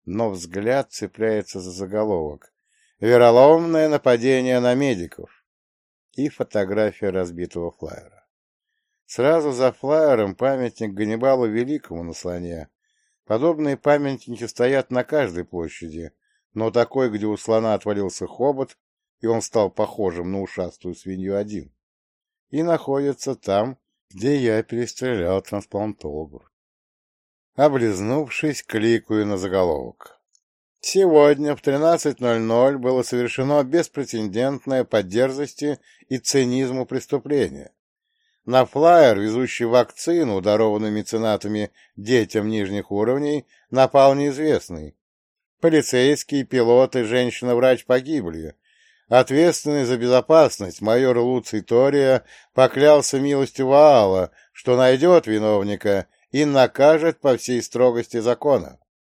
но взгляд цепляется за заголовок «Вероломное нападение на медиков» и фотография разбитого флайера. Сразу за флайером памятник Ганнибалу Великому на слоне. Подобные памятники стоят на каждой площади, но такой, где у слона отвалился хобот, и он стал похожим на ушастую свинью один, и находится там, где я перестрелял трансплантологов. Облизнувшись, кликаю на заголовок. Сегодня в 13:00 было совершено беспрецедентное по дерзости и цинизму преступление. На флайер, везущий вакцину, дарованную меценатами детям нижних уровней, напал неизвестный. Полицейские, пилоты, женщина-врач погибли. Ответственный за безопасность майор Луций Тория поклялся милостью Ваала, что найдет виновника и накажет по всей строгости закона.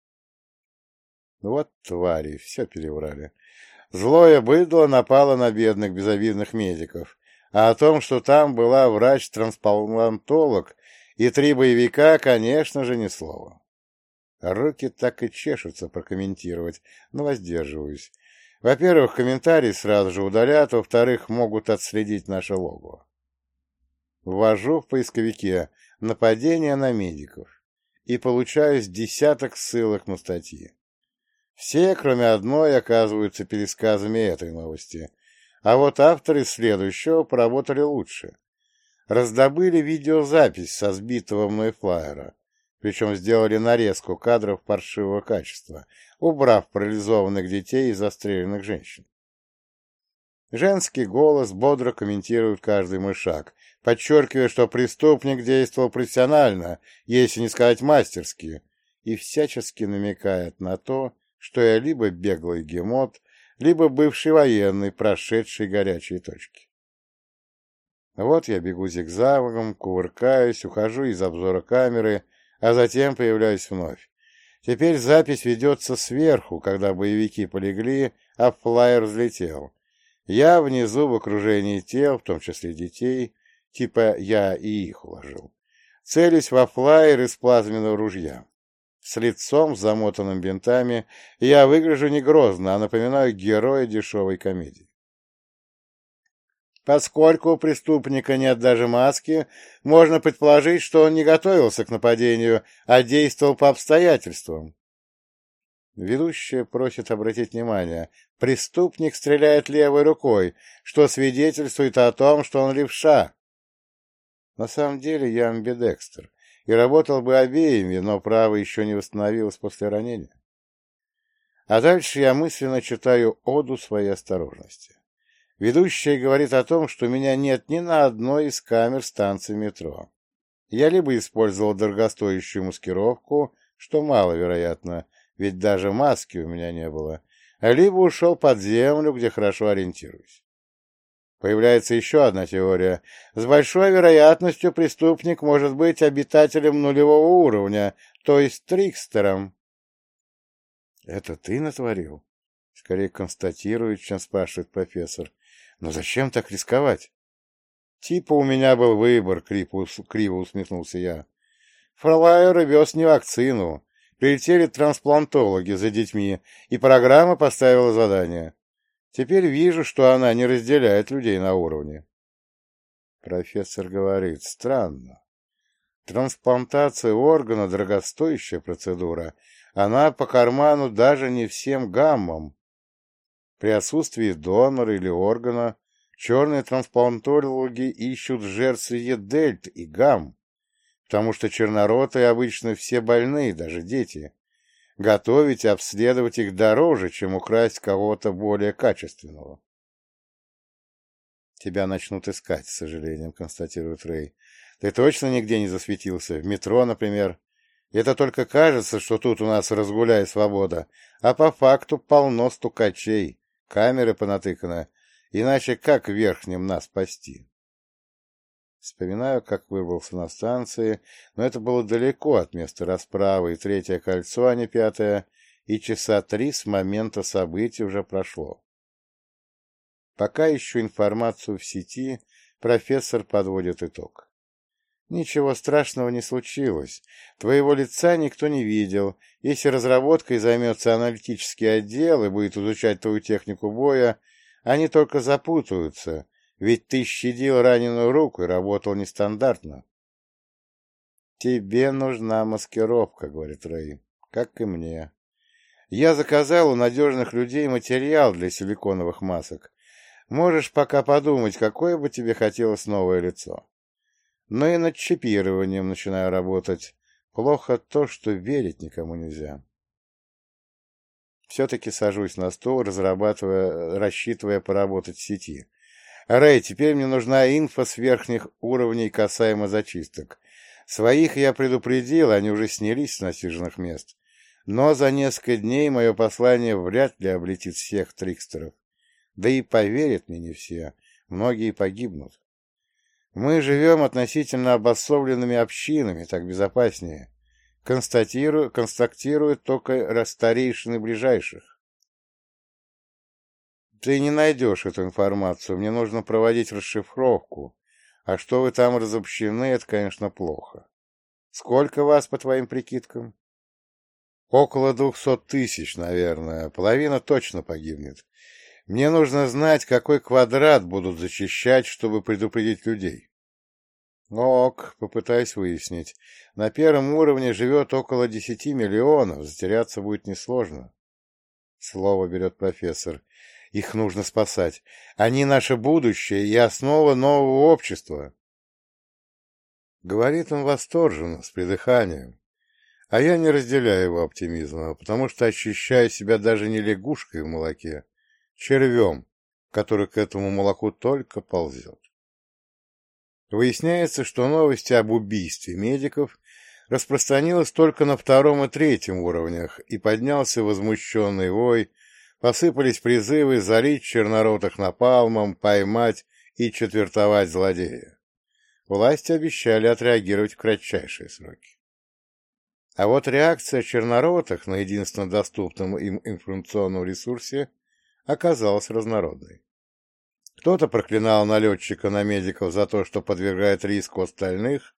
Вот твари, все переврали. Злое быдло напало на бедных безобидных медиков, а о том, что там была врач-трансплантолог и 3 боевика, конечно же, ни слова. Руки так и чешутся прокомментировать, но воздерживаюсь. Во-первых, комментарии сразу же удалят, во-вторых, могут отследить наше логово. Ввожу в поисковике «нападение на медиков» и получаю с десяток ссылок на статьи. Все, кроме одной, оказываются пересказами этой новости, а вот авторы следующего поработали лучше. Раздобыли видеозапись со сбитого мной флайера, причем сделали нарезку кадров паршивого качества, убрав парализованных детей и застреленных женщин. Женский голос бодро комментирует каждый мой шаг, подчеркивая, что преступник действовал профессионально, если не сказать мастерски, и всячески намекает на то, что я либо беглый гемот, либо бывший военный, прошедший горячие точки. Вот я бегу зигзагом, кувыркаюсь, ухожу из обзора камеры, а затем появляюсь вновь. Теперь запись ведется сверху, когда боевики полегли, а флайер взлетел. Я внизу в окружении тел, в том числе детей, типа я и их уложил. Целюсь во флайер из плазменного ружья. С лицом, замотанным бинтами, я выгляжу не грозно, а напоминаю героя дешевой комедии. Поскольку у преступника нет даже маски, можно предположить, что он не готовился к нападению, а действовал по обстоятельствам. Ведущая просит обратить внимание, преступник стреляет левой рукой, что свидетельствует о том, что он левша. На самом деле я амбидекстер, и работал бы обеими, но правая еще не восстановилась после ранения. А дальше я мысленно читаю оду своей осторожности. Ведущая говорит о том, что меня нет ни на одной из камер станции метро. Я либо использовал дорогостоящую маскировку, что маловероятно, ведь даже маски у меня не было, либо ушел под землю, где хорошо ориентируюсь. Появляется еще одна теория. С большой вероятностью преступник может быть обитателем нулевого уровня, то есть трикстером. «Это ты натворил?» — скорее констатирует, чем спрашивает профессор. «Но зачем так рисковать?» «Типа у меня был выбор», — криво усмехнулся я. «Флайер вез не вакцину. Прилетели трансплантологи за детьми, и программа поставила задание. Теперь вижу, что она не разделяет людей на уровне». Профессор говорит: «Странно. Трансплантация органа — дорогостоящая процедура. Она по карману даже не всем гаммам. При отсутствии донора или органа черные трансплантологи ищут жертв среди дельт и гамм, потому что черноротые обычно все больные, даже дети. Готовить и обследовать их дороже, чем украсть кого-то более качественного». «Тебя начнут искать, с сожалением», — констатирует Рэй. «Ты точно нигде не засветился? В метро, например? Это только кажется, что тут у нас разгуляй свобода, а по факту полно стукачей, камеры понатыканы, иначе как верхним нас спасти?» Вспоминаю, как вырвался на станции, но это было далеко от места расправы, и 3-е кольцо, а не 5-е, и часа 3 с момента событий уже прошло. Пока ищу информацию в сети, профессор подводит итог. Ничего страшного не случилось. Твоего лица никто не видел. Если разработкой займется аналитический отдел и будет изучать твою технику боя, они только запутаются, ведь ты щадил раненую руку и работал нестандартно. «Тебе нужна маскировка», — говорит Рэй, — «как и мне. Я заказал у надежных людей материал для силиконовых масок. Можешь пока подумать, какое бы тебе хотелось новое лицо. Но и над чипированием начинаю работать. Плохо то, что верить никому нельзя». Все-таки сажусь на стол, рассчитывая поработать в сети. «Рэй, теперь мне нужна инфа с верхних уровней касаемо зачисток. Своих я предупредил, они уже снялись с насиженных мест. Но за несколько дней мое послание вряд ли облетит всех трикстеров. Да и поверят мне не все, многие погибнут. Мы живем относительно обособленными общинами, так безопаснее. Констатируют только старейшины ближайших. Ты не найдешь эту информацию, мне нужно проводить расшифровку. А что вы там разобщены, это, конечно, плохо. Сколько вас, по твоим прикидкам? Около 200 тысяч, наверное. Половина точно погибнет. Мне нужно знать, какой квадрат будут зачищать, чтобы предупредить людей. Ок, попытаюсь выяснить. На первом уровне живет около 10 миллионов, затеряться будет несложно. Слово берет профессор. Их нужно спасать. Они наше будущее и основа нового общества. Говорит он восторженно, с придыханием. А я не разделяю его оптимизма, потому что ощущаю себя даже не лягушкой в молоке, червем, который к этому молоку только ползет. Выясняется, что новости об убийстве медиков распространилась только на 2-м и 3-м уровнях, и поднялся возмущенный вой, посыпались призывы залить черноротых напалмом, поймать и четвертовать злодея. Власти обещали отреагировать в кратчайшие сроки. А вот реакция черноротых на единственно доступном им информационном ресурсе оказалась разнородной. Кто-то проклинал налетчика на медиков за то, что подвергает риску остальных,